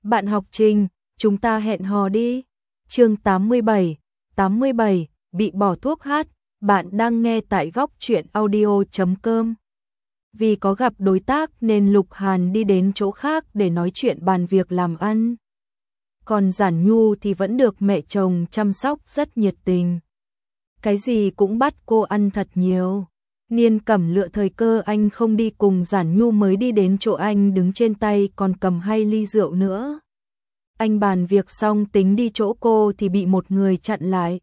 Bạn học Trình, chúng ta hẹn hò đi. Chương 87, bị bỏ thuốc hát. Bạn đang nghe tại góc truyện audio.com. Vì có gặp đối tác nên Lục Hàn đi đến chỗ khác để nói chuyện bàn việc làm ăn. Còn Giản Nhu thì vẫn được mẹ chồng chăm sóc rất nhiệt tình. Cái gì cũng bắt cô ăn thật nhiều. Niên Cẩm lựa thời cơ anh không đi cùng Giản Nhu mới đi đến chỗ anh, đứng trên tay còn cầm 2 ly rượu nữa. Anh bàn việc xong tính đi chỗ cô thì bị một người chặn lại.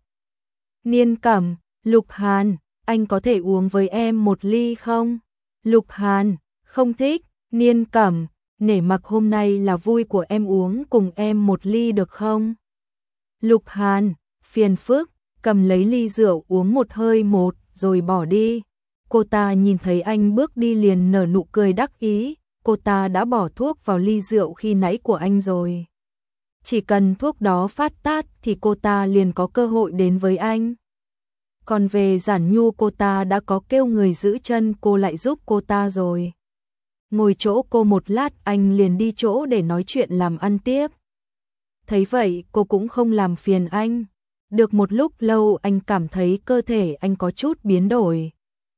Niên Cẩm, Lục Hàn, anh có thể uống với em một ly không? Lục Hàn, không thích. Niên Cẩm, nể mặt hôm nay là vui của em, uống cùng em một ly được không? Lục Hàn, phiền phức, cầm lấy ly rượu uống một hơi một rồi bỏ đi. Cô ta nhìn thấy anh bước đi liền nở nụ cười đắc ý, cô ta đã bỏ thuốc vào ly rượu khi nãy của anh rồi. Chỉ cần thuốc đó phát tát thì cô ta liền có cơ hội đến với anh. Còn về Giản Nhu, cô ta đã có kêu người giữ chân cô lại giúp cô ta rồi. Ngồi chỗ cô một lát anh liền đi chỗ để nói chuyện làm ăn tiếp. Thấy vậy cô cũng không làm phiền anh. Được một lúc lâu anh cảm thấy cơ thể anh có chút biến đổi.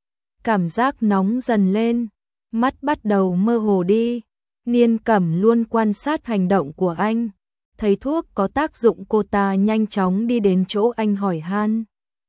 Cảm giác nóng dần lên, mắt bắt đầu mơ hồ đi. Niên Cẩm luôn quan sát hành động của anh. Thấy thuốc có tác dụng cô ta nhanh chóng đi đến chỗ anh hỏi han.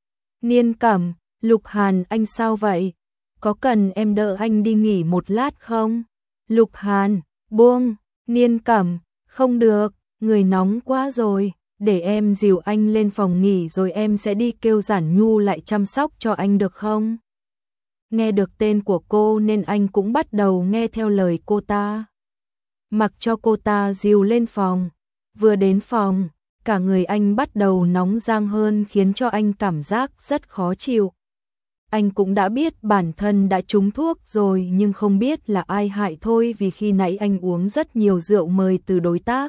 Niên Cẩm, Lục Hàn anh sao vậy? Có cần em đỡ anh đi nghỉ một lát không? Lục Hàn, buông. Niên Cẩm, không được, người nóng quá rồi. Để em dìu anh lên phòng nghỉ rồi em sẽ đi kêu Giản Nhu lại chăm sóc cho anh được không? Nghe được tên của cô nên anh cũng bắt đầu nghe theo lời cô ta. Mặc cho cô ta dìu lên phòng. Vừa đến phòng, cả người anh bắt đầu nóng rang hơn khiến cho anh cảm giác rất khó chịu. Anh cũng đã biết bản thân đã trúng thuốc rồi nhưng không biết là ai hại thôi, vì khi nãy anh uống rất nhiều rượu mời từ đối tác.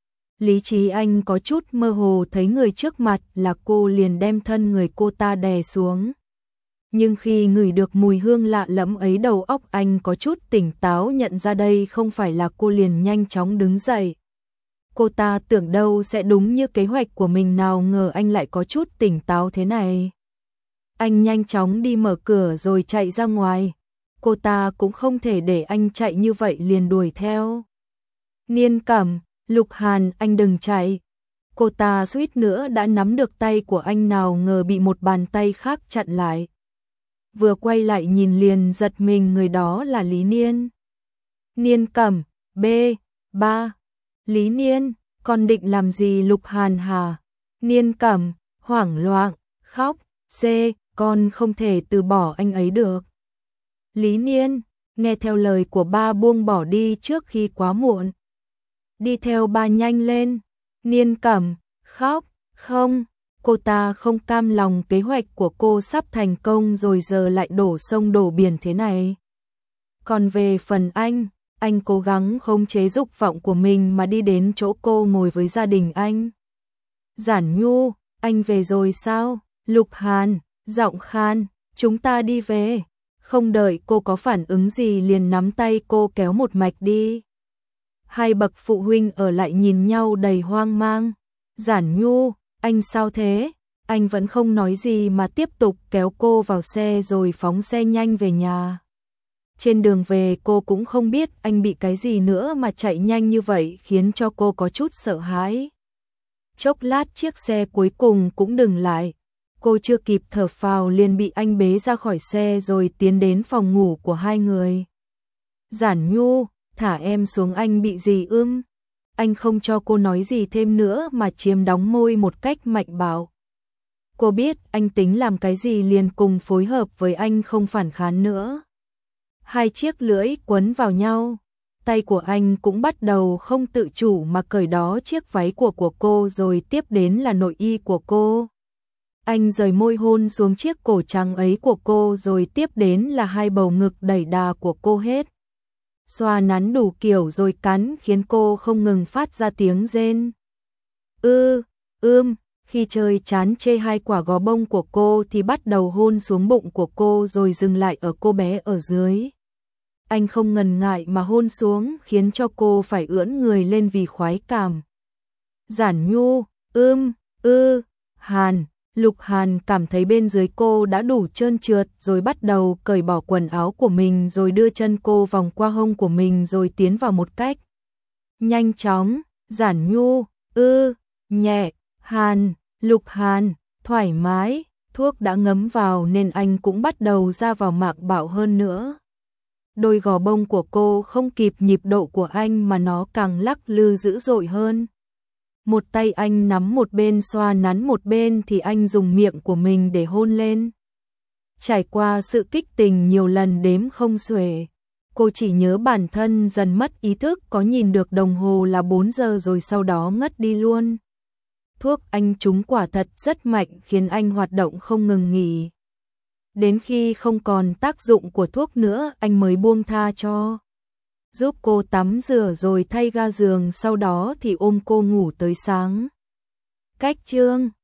Lý trí anh có chút mơ hồ, thấy người trước mặt là cô liền đem thân người cô ta đè xuống. Nhưng khi ngửi được mùi hương lạ lẫm ấy, đầu óc anh có chút tỉnh táo, nhận ra đây không phải là cô liền nhanh chóng đứng dậy. Cô ta tưởng đâu sẽ đúng như kế hoạch của mình, nào ngờ anh lại có chút tỉnh táo thế này. Anh nhanh chóng đi mở cửa rồi chạy ra ngoài. Cô ta cũng không thể để anh chạy như vậy liền đuổi theo. Niên Cẩm, Lục Hàn anh đừng chạy. Cô ta suýt nữa đã nắm được tay của anh, nào ngờ bị một bàn tay khác chặn lại. Vừa quay lại nhìn liền giật mình, người đó là Lý Niên. Niên Cẩm, B3. Lý Niên, con định làm gì Lục Hàn hả? Niên Cẩm, hoảng loạn, khóc, con không thể từ bỏ anh ấy được. Lý Niên, nghe theo lời của ba, buông bỏ đi trước khi quá muộn. Đi theo ba nhanh lên. Niên Cẩm, khóc, không, cô ta không cam lòng kế hoạch của cô sắp thành công rồi giờ lại đổ sông đổ biển thế này. Còn về phần anh cố gắng khống chế dục vọng của mình mà đi đến chỗ cô ngồi với gia đình anh. Giản Nhu, anh về rồi sao? Lục Hàn, giọng khan, chúng ta đi về. Không đợi cô có phản ứng gì liền nắm tay cô kéo một mạch đi. Hai bậc phụ huynh ở lại nhìn nhau đầy hoang mang. Giản Nhu, anh sao thế? Anh vẫn không nói gì mà tiếp tục kéo cô vào xe rồi phóng xe nhanh về nhà. Trên đường về cô cũng không biết anh bị cái gì nữa mà chạy nhanh như vậy, khiến cho cô có chút sợ hãi. Chốc lát chiếc xe cuối cùng cũng dừng lại. Cô chưa kịp thở phào liền bị anh bế ra khỏi xe rồi tiến đến phòng ngủ của hai người. Giản Nhu, thả em xuống, anh bị gì ưm? Anh không cho cô nói gì thêm nữa mà chiếm đóng môi một cách mạnh bạo. Cô biết anh tính làm cái gì liền cùng phối hợp với anh, không phản kháng nữa. Hai chiếc lưỡi quấn vào nhau, tay của anh cũng bắt đầu không tự chủ mà cởi đó chiếc váy của cô, rồi tiếp đến là nội y của cô. Anh rời môi hôn xuống chiếc cổ trắng ấy của cô, rồi tiếp đến là hai bầu ngực đẩy đà của cô hết. Xoa nắn đủ kiểu rồi cắn khiến cô không ngừng phát ra tiếng rên. Khi chơi chán chê hai quả gò bông của cô thì bắt đầu hôn xuống bụng của cô rồi dừng lại ở cô bé ở dưới. anh không ngần ngại mà hôn xuống, khiến cho cô phải ưỡn người lên vì khoái cảm. Giản Nhu, Hàn. Lục Hàn cảm thấy bên dưới cô đã đủ trơn trượt rồi bắt đầu cởi bỏ quần áo của mình, rồi đưa chân cô vòng qua hông của mình rồi tiến vào một cách nhanh chóng. Giản Nhu, nhẹ. Hàn, Lục Hàn, thoải mái. Thuốc đã ngấm vào nên anh cũng bắt đầu ra vào mạc bạo hơn nữa. Đôi gò bông của cô không kịp nhịp độ của anh mà nó càng lắc lư dữ dội hơn. Một tay anh nắm một bên xoa nắn một bên thì anh dùng miệng của mình để hôn lên. Trải qua sự kích tình nhiều lần đếm không xuể, cô chỉ nhớ bản thân dần mất ý thức, có nhìn được đồng hồ là 4 giờ rồi sau đó ngất đi luôn. Thuốc anh trúng quả thật rất mạnh khiến anh hoạt động không ngừng nghỉ. Đến khi không còn tác dụng của thuốc nữa anh mới buông tha cho. Giúp cô tắm rửa rồi thay ga giường, sau đó thì ôm cô ngủ tới sáng. Cách chương